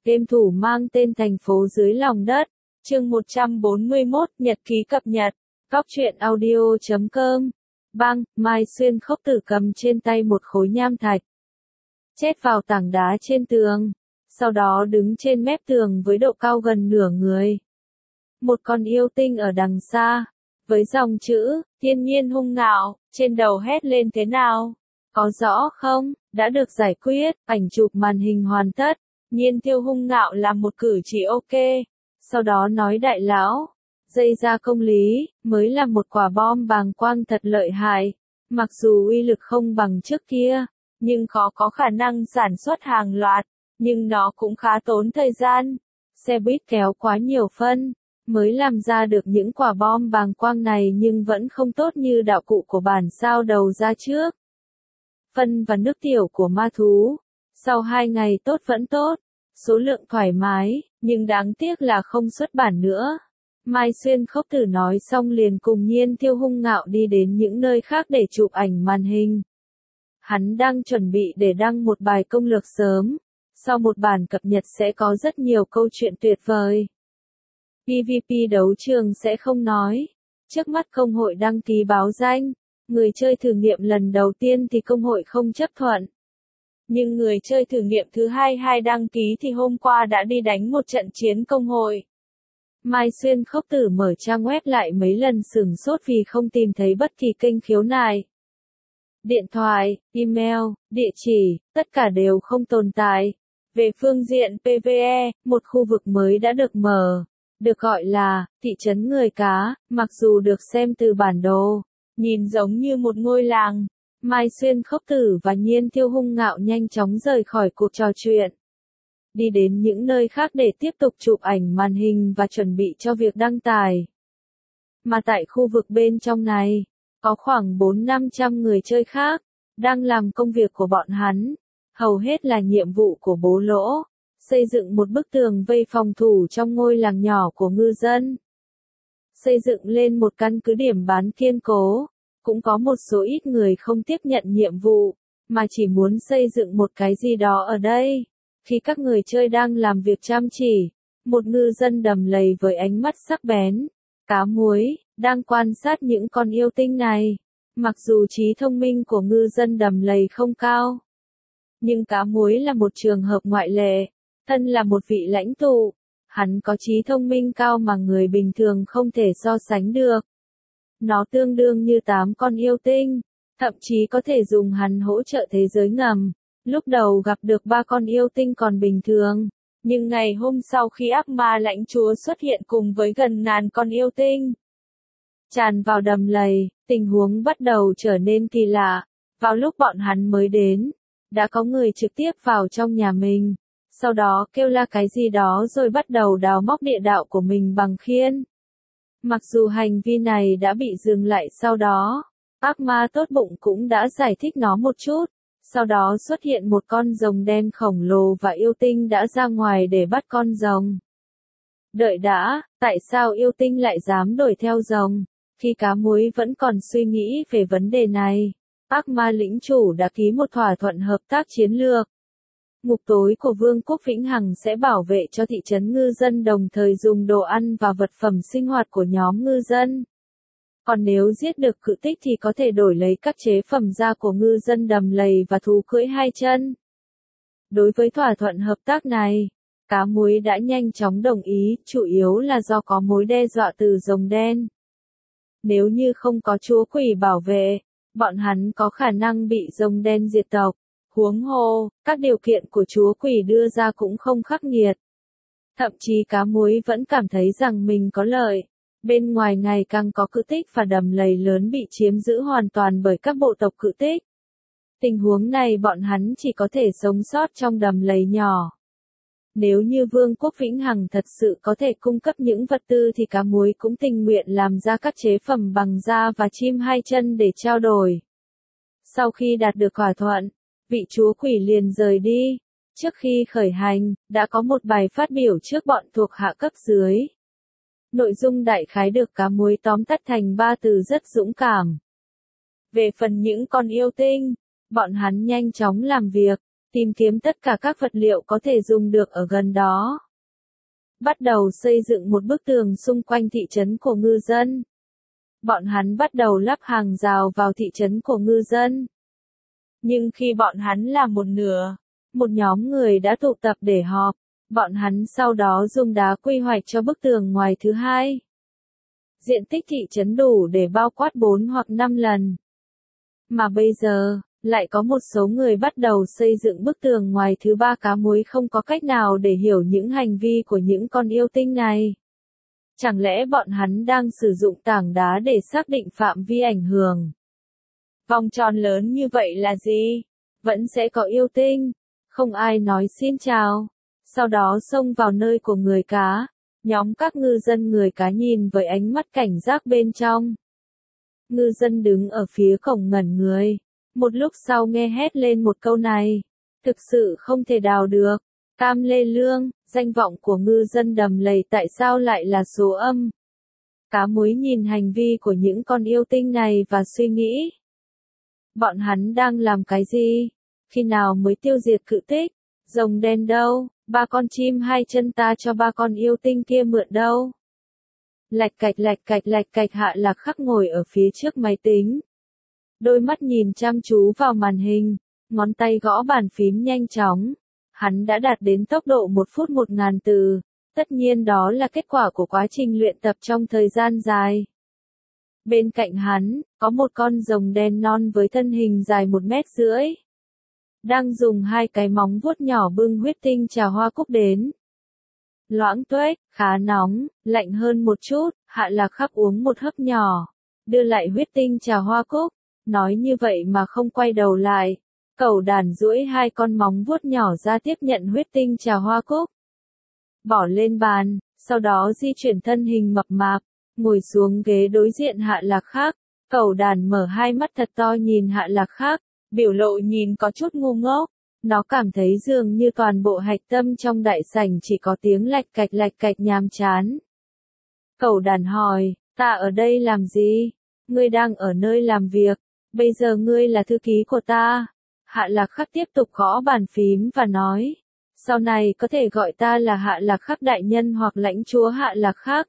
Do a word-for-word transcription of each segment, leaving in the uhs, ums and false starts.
game thủ mang tên Thành phố dưới lòng đất, chương một trăm bốn mươi mốt, nhật ký cập nhật, Cóc truyện audio chấm com. Bang, Mai Xuyên Khốc Tử cầm trên tay một khối nham thạch, chét vào tảng đá trên tường, sau đó đứng trên mép tường với độ cao gần nửa người. Một con yêu tinh ở đằng xa, với dòng chữ, thiên nhiên hung ngạo, trên đầu hét lên thế nào? Có rõ không? Đã được giải quyết, ảnh chụp màn hình hoàn tất, Nhiên Tiêu hung ngạo làm một cử chỉ ok, sau đó nói đại lão, dây ra công lý, mới là một quả bom bàng quang thật lợi hại, mặc dù uy lực không bằng trước kia, nhưng khó có khả năng sản xuất hàng loạt, nhưng nó cũng khá tốn thời gian, xe buýt kéo quá nhiều phân, mới làm ra được những quả bom bàng quang này nhưng vẫn không tốt như đạo cụ của bản sao đầu ra trước. Phân và nước tiểu của ma thú, sau hai ngày tốt vẫn tốt, số lượng thoải mái, nhưng đáng tiếc là không xuất bản nữa. Mai Xuyên Khốc Tử nói xong liền cùng Nhiên Tiêu hung ngạo đi đến những nơi khác để chụp ảnh màn hình. Hắn đang chuẩn bị để đăng một bài công lược sớm, sau một bản cập nhật sẽ có rất nhiều câu chuyện tuyệt vời. pê vê pê đấu trường sẽ không nói, trước mắt công hội đăng ký báo danh, người chơi thử nghiệm lần đầu tiên thì công hội không chấp thuận. Nhưng người chơi thử nghiệm thứ hai hai đăng ký thì hôm qua đã đi đánh một trận chiến công hội. Mai Xuyên Khốc Tử mở trang web lại mấy lần sửng sốt vì không tìm thấy bất kỳ kênh khiếu nại. Điện thoại, email, địa chỉ, tất cả đều không tồn tại. Về phương diện pê vê e, một khu vực mới đã được mở, được gọi là thị trấn người cá, mặc dù được xem từ bản đồ, nhìn giống như một ngôi làng. Mai Xuyên Khốc Tử và Nhiên Tiêu hung ngạo nhanh chóng rời khỏi cuộc trò chuyện, đi đến những nơi khác để tiếp tục chụp ảnh màn hình và chuẩn bị cho việc đăng tải. Mà tại khu vực bên trong này, có khoảng bốn năm trăm người chơi khác, đang làm công việc của bọn hắn, hầu hết là nhiệm vụ của bố lỗ, xây dựng một bức tường vây phòng thủ trong ngôi làng nhỏ của ngư dân. Xây dựng lên một căn cứ điểm bán kiên cố, cũng có một số ít người không tiếp nhận nhiệm vụ, mà chỉ muốn xây dựng một cái gì đó ở đây. Khi các người chơi đang làm việc chăm chỉ, một ngư dân đầm lầy với ánh mắt sắc bén, cá muối, đang quan sát những con yêu tinh này. Mặc dù trí thông minh của ngư dân đầm lầy không cao, nhưng cá muối là một trường hợp ngoại lệ, thân là một vị lãnh tụ, hắn có trí thông minh cao mà người bình thường không thể so sánh được. Nó tương đương như tám con yêu tinh, thậm chí có thể dùng hắn hỗ trợ thế giới ngầm. Lúc đầu gặp được ba con yêu tinh còn bình thường, nhưng ngày hôm sau khi ác ma lãnh chúa xuất hiện cùng với gần ngàn con yêu tinh tràn vào đầm lầy, tình huống bắt đầu trở nên kỳ lạ. Vào lúc bọn hắn mới đến, đã có người trực tiếp vào trong nhà mình, sau đó kêu la cái gì đó rồi bắt đầu đào móc địa đạo của mình bằng khiên. Mặc dù hành vi này đã bị dừng lại sau đó, ác ma tốt bụng cũng đã giải thích nó một chút. Sau đó xuất hiện một con rồng đen khổng lồ và yêu tinh đã ra ngoài để bắt con rồng. Đợi đã, tại sao yêu tinh lại dám đuổi theo rồng? Khi cá muối vẫn còn suy nghĩ về vấn đề này, ác ma lĩnh chủ đã ký một thỏa thuận hợp tác chiến lược. Ngục tối của Vương quốc Vĩnh Hằng sẽ bảo vệ cho thị trấn ngư dân đồng thời dùng đồ ăn và vật phẩm sinh hoạt của nhóm ngư dân. Còn nếu giết được cự tích thì có thể đổi lấy các chế phẩm da của ngư dân đầm lầy và thú cưỡi hai chân. Đối với thỏa thuận hợp tác này, cá muối đã nhanh chóng đồng ý, chủ yếu là do có mối đe dọa từ rồng đen. Nếu như không có chúa quỷ bảo vệ, bọn hắn có khả năng bị rồng đen diệt tộc. Huống hồ, các điều kiện của chúa quỷ đưa ra cũng không khắc nghiệt. Thậm chí cá muối vẫn cảm thấy rằng mình có lợi. Bên ngoài ngày càng có cự tích và đầm lầy lớn bị chiếm giữ hoàn toàn bởi các bộ tộc cự tích. Tình huống này bọn hắn chỉ có thể sống sót trong đầm lầy nhỏ. Nếu như Vương quốc Vĩnh Hằng thật sự có thể cung cấp những vật tư thì cá muối cũng tình nguyện làm ra các chế phẩm bằng da và chim hai chân để trao đổi. Sau khi đạt được thỏa thuận, vị chúa quỷ liền rời đi. Trước khi khởi hành, đã có một bài phát biểu trước bọn thuộc hạ cấp dưới. Nội dung đại khái được cá muối tóm tắt thành ba từ rất dũng cảm. Về phần những con yêu tinh, bọn hắn nhanh chóng làm việc, tìm kiếm tất cả các vật liệu có thể dùng được ở gần đó. Bắt đầu xây dựng một bức tường xung quanh thị trấn của ngư dân. Bọn hắn bắt đầu lắp hàng rào vào thị trấn của ngư dân. Nhưng khi bọn hắn làm một nửa, một nhóm người đã tụ tập để họp. Bọn hắn sau đó dùng đá quy hoạch cho bức tường ngoài thứ hai. Diện tích thị trấn đủ để bao quát bốn hoặc năm lần. Mà bây giờ, lại có một số người bắt đầu xây dựng bức tường ngoài thứ ba. Cá muối không có cách nào để hiểu những hành vi của những con yêu tinh này. Chẳng lẽ bọn hắn đang sử dụng tảng đá để xác định phạm vi ảnh hưởng? Vòng tròn lớn như vậy là gì? Vẫn sẽ có yêu tinh. Không ai nói xin chào. Sau đó xông vào nơi của người cá. Nhóm các ngư dân người cá nhìn với ánh mắt cảnh giác bên trong. Ngư dân đứng ở phía cổng ngẩn người. Một lúc sau nghe hét lên một câu này. Thực sự không thể đào được. Cam Lê Lương, danh vọng của ngư dân đầm lầy tại sao lại là số âm? Cá muối nhìn hành vi của những con yêu tinh này và suy nghĩ. Bọn hắn đang làm cái gì? Khi nào mới tiêu diệt cự tích? Rồng đen đâu? Ba con chim hai chân ta cho ba con yêu tinh kia mượn đâu? Lạch cạch lạch cạch lạch cạch Hạ Lạc Khắc ngồi ở phía trước máy tính. Đôi mắt nhìn chăm chú vào màn hình, ngón tay gõ bàn phím nhanh chóng. Hắn đã đạt đến tốc độ một phút một ngàn từ. Tất nhiên đó là kết quả của quá trình luyện tập trong thời gian dài. Bên cạnh hắn, có một con rồng đen non với thân hình dài một mét rưỡi. Đang dùng hai cái móng vuốt nhỏ bưng huyết tinh trà hoa cúc đến. Loãng tuếch, khá nóng, lạnh hơn một chút, Hạ Lạc Khắc uống một hớp nhỏ. Đưa lại huyết tinh trà hoa cúc, nói như vậy mà không quay đầu lại. Cẩu đàn duỗi hai con móng vuốt nhỏ ra tiếp nhận huyết tinh trà hoa cúc. Bỏ lên bàn, sau đó di chuyển thân hình mập mạp, ngồi xuống ghế đối diện Hạ Lạc Khắc. Cẩu đàn mở hai mắt thật to nhìn Hạ Lạc Khắc, biểu lộ nhìn có chút ngu ngốc. Nó cảm thấy dường như toàn bộ hạch tâm trong đại sảnh chỉ có tiếng lạch cạch lạch cạch nhàm chán. Cẩu đàn hỏi, ta ở đây làm gì? Ngươi đang ở nơi làm việc, bây giờ ngươi là thư ký của ta. Hạ Lạc Khắc tiếp tục gõ bàn phím và nói, sau này có thể gọi ta là Hạ Lạc Khắc đại nhân hoặc lãnh chúa Hạ Lạc Khắc.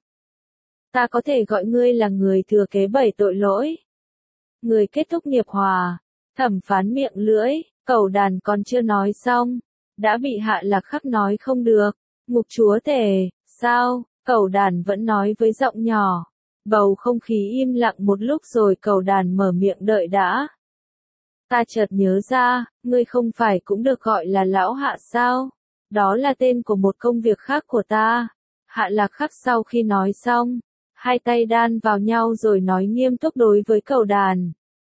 Ta có thể gọi ngươi là người thừa kế bảy tội lỗi. Người kết thúc nghiệp hòa. Thẩm phán miệng lưỡi, cẩu đàn còn chưa nói xong, đã bị Hạ Lạc Khắc nói không được. Ngục chúa tể, sao? Cẩu đàn vẫn nói với giọng nhỏ. Bầu không khí im lặng một lúc rồi cẩu đàn mở miệng đợi đã. Ta chợt nhớ ra, ngươi không phải cũng được gọi là lão Hạ sao? Đó là tên của một công việc khác của ta. Hạ Lạc Khắc sau khi nói xong, hai tay đan vào nhau rồi nói nghiêm túc đối với cẩu đàn.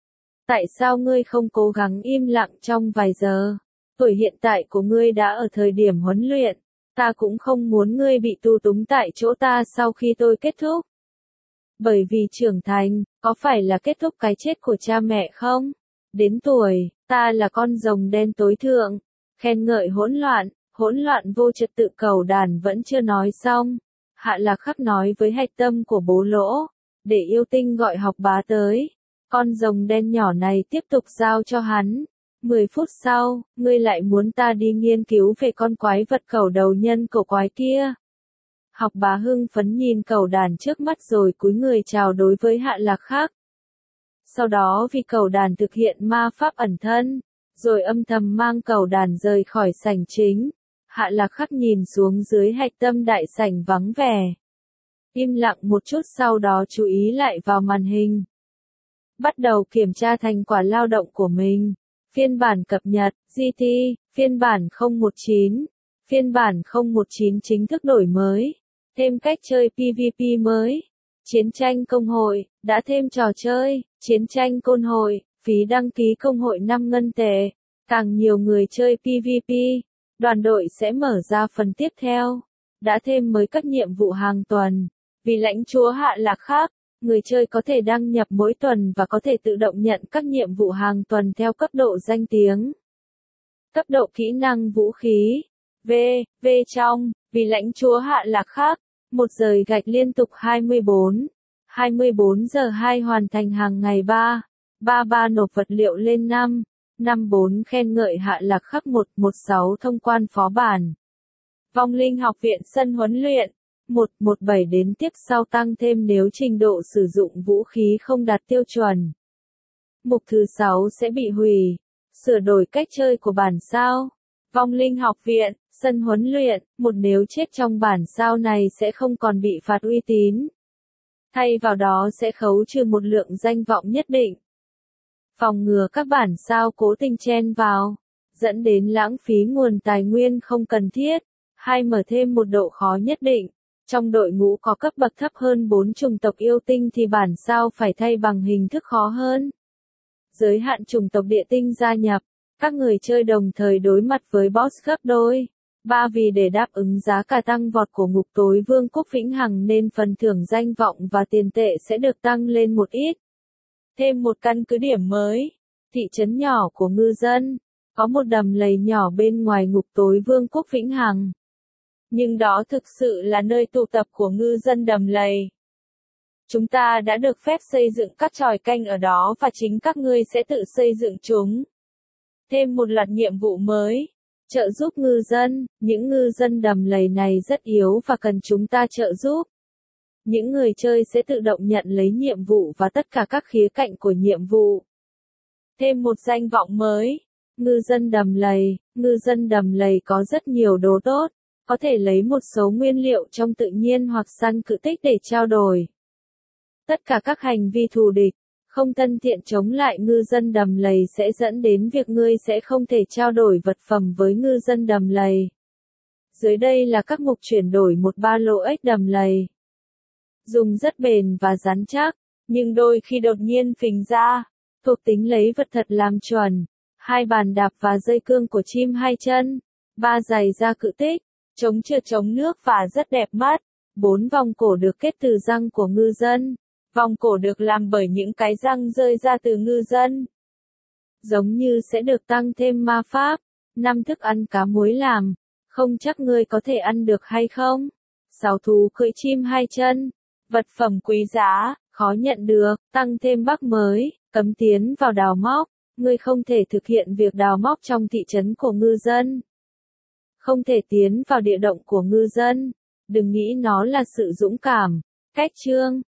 Tại sao ngươi không cố gắng im lặng trong vài giờ? Tuổi hiện tại của ngươi đã ở thời điểm huấn luyện. Ta cũng không muốn ngươi bị tù túng tại chỗ ta sau khi tôi kết thúc. Bởi vì trưởng thành, có phải là kết thúc cái chết của cha mẹ không? Đến tuổi, ta là con rồng đen tối thượng. Khen ngợi hỗn loạn, hỗn loạn vô trật tự. Cẩu đàn vẫn chưa nói xong. Hạ Lạc Khắc nói với hạch tâm của bố lỗ. Để yêu tinh gọi học bá tới. Con rồng đen nhỏ này tiếp tục giao cho hắn. Mười phút sau, ngươi lại muốn ta đi nghiên cứu về con quái vật cẩu đầu nhân cổ quái kia. Học bá hưng phấn nhìn cẩu đàn trước mắt rồi cúi người chào đối với Hạ Lạc Khắc. Sau đó vì cẩu đàn thực hiện ma pháp ẩn thân, rồi âm thầm mang cẩu đàn rời khỏi sảnh chính. Hạ Lạc Khắc nhìn xuống dưới hạch tâm đại sảnh vắng vẻ. Im lặng một chút sau đó chú ý lại vào màn hình. Bắt đầu kiểm tra thành quả lao động của mình. Phiên bản cập nhật, giê tê, phiên bản không một chín. Phiên bản không một chín chính thức đổi mới. Thêm cách chơi pê vê pê mới. Chiến tranh công hội, đã thêm trò chơi, chiến tranh côn hội, phí đăng ký công hội năm ngân tệ. Càng nhiều người chơi pê vê pê, đoàn đội sẽ mở ra phần tiếp theo. Đã thêm mới các nhiệm vụ hàng tuần. Vì lãnh chúa Hạ Lạc Khắc, người chơi có thể đăng nhập mỗi tuần và có thể tự động nhận các nhiệm vụ hàng tuần theo cấp độ danh tiếng. Cấp độ kỹ năng vũ khí. V, V trong, vì lãnh chúa Hạ Lạc Khắc. Một giờ gạch liên tục hai mươi bốn. hai mươi bốn giờ hai hoàn thành hàng ngày ba. ba ba nộp vật liệu lên năm. năm bốn khen ngợi hạ lạc khắc một một sáu thông quan phó bản. Vong linh học viện sân huấn luyện. một một bảy đến tiếp sau tăng thêm nếu trình độ sử dụng vũ khí không đạt tiêu chuẩn. Mục thứ sáu sẽ bị hủy. Sửa đổi cách chơi của bản sao. Vong linh học viện, sân huấn luyện, một nếu chết trong bản sao này sẽ không còn bị phạt uy tín. Thay vào đó sẽ khấu trừ một lượng danh vọng nhất định. Phòng ngừa các bản sao cố tình chen vào, dẫn đến lãng phí nguồn tài nguyên không cần thiết. Hai mở thêm một độ khó nhất định. Trong đội ngũ có cấp bậc thấp hơn bốn chủng tộc yêu tinh thì bản sao phải thay bằng hình thức khó hơn. Giới hạn chủng tộc địa tinh gia nhập. Các người chơi đồng thời đối mặt với boss gấp đôi. Ba vì để đáp ứng giá cả tăng vọt của ngục tối vương quốc vĩnh hằng nên phần thưởng danh vọng và tiền tệ sẽ được tăng lên một ít. Thêm một căn cứ điểm mới. Thị trấn nhỏ của ngư dân. Có một đầm lầy nhỏ bên ngoài ngục tối vương quốc vĩnh hằng. Nhưng đó thực sự là nơi tụ tập của ngư dân đầm lầy. Chúng ta đã được phép xây dựng các chòi canh ở đó và chính các ngươi sẽ tự xây dựng chúng. Thêm một loạt nhiệm vụ mới. Trợ giúp ngư dân. Những ngư dân đầm lầy này rất yếu và cần chúng ta trợ giúp. Những người chơi sẽ tự động nhận lấy nhiệm vụ và tất cả các khía cạnh của nhiệm vụ. Thêm một danh vọng mới. Ngư dân đầm lầy. Ngư dân đầm lầy có rất nhiều đồ tốt. Có thể lấy một số nguyên liệu trong tự nhiên hoặc săn cự tích để trao đổi. Tất cả các hành vi thù địch, không thân thiện chống lại ngư dân đầm lầy sẽ dẫn đến việc ngươi sẽ không thể trao đổi vật phẩm với ngư dân đầm lầy. Dưới đây là các mục chuyển đổi một ba lô ếch đầm lầy. Dùng rất bền và rắn chắc, nhưng đôi khi đột nhiên phình ra. Thuộc tính lấy vật thật làm chuẩn. Hai bàn đạp và dây cương của chim hai chân. Ba giày da cự tích. Chống trượt chống nước và rất đẹp mắt. Bốn vòng cổ được kết từ răng của ngư dân. Vòng cổ được làm bởi những cái răng rơi ra từ ngư dân. Giống như sẽ được tăng thêm ma pháp. Năm thức ăn cá muối làm. Không chắc ngươi có thể ăn được hay không. Sáu thú cưỡi chim hai chân. Vật phẩm quý giá, khó nhận được, tăng thêm bug mới, cấm tiến vào đào móc. Ngươi không thể thực hiện việc đào móc trong thị trấn của ngư dân. Không thể tiến vào địa động của ngư dân. Đừng nghĩ nó là sự dũng cảm. Cách chương